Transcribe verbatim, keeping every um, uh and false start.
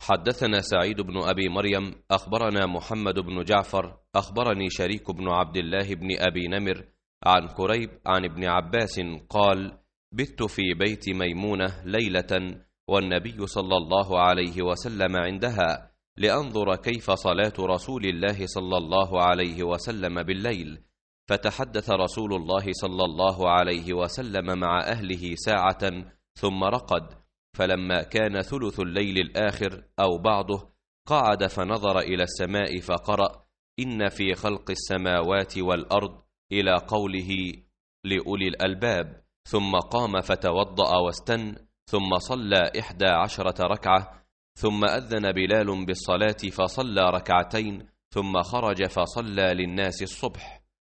حدثنا سعيد بن أبي مريم أخبرنا محمد بن جعفر أخبرني شريك بن عبد الله بن أبي نمر عن كريب عن ابن عباس قال: بت في بيت ميمونة ليلة والنبي صلى الله عليه وسلم عندها لأنظر كيف صلاة رسول الله صلى الله عليه وسلم بالليل، فتحدث رسول الله صلى الله عليه وسلم مع أهله ساعة ثم رقد، فلما كان ثلث الليل الآخر أو بعضه قعد فنظر إلى السماء فقرأ: إن في خلق السماوات والأرض إلى قوله لأولي الألباب، ثم قام فتوضأ واستن، ثم صلى إحدى عشرة ركعة، ثم أذن بلال بالصلاة فصلى ركعتين، ثم خرج فصلى للناس الصبح.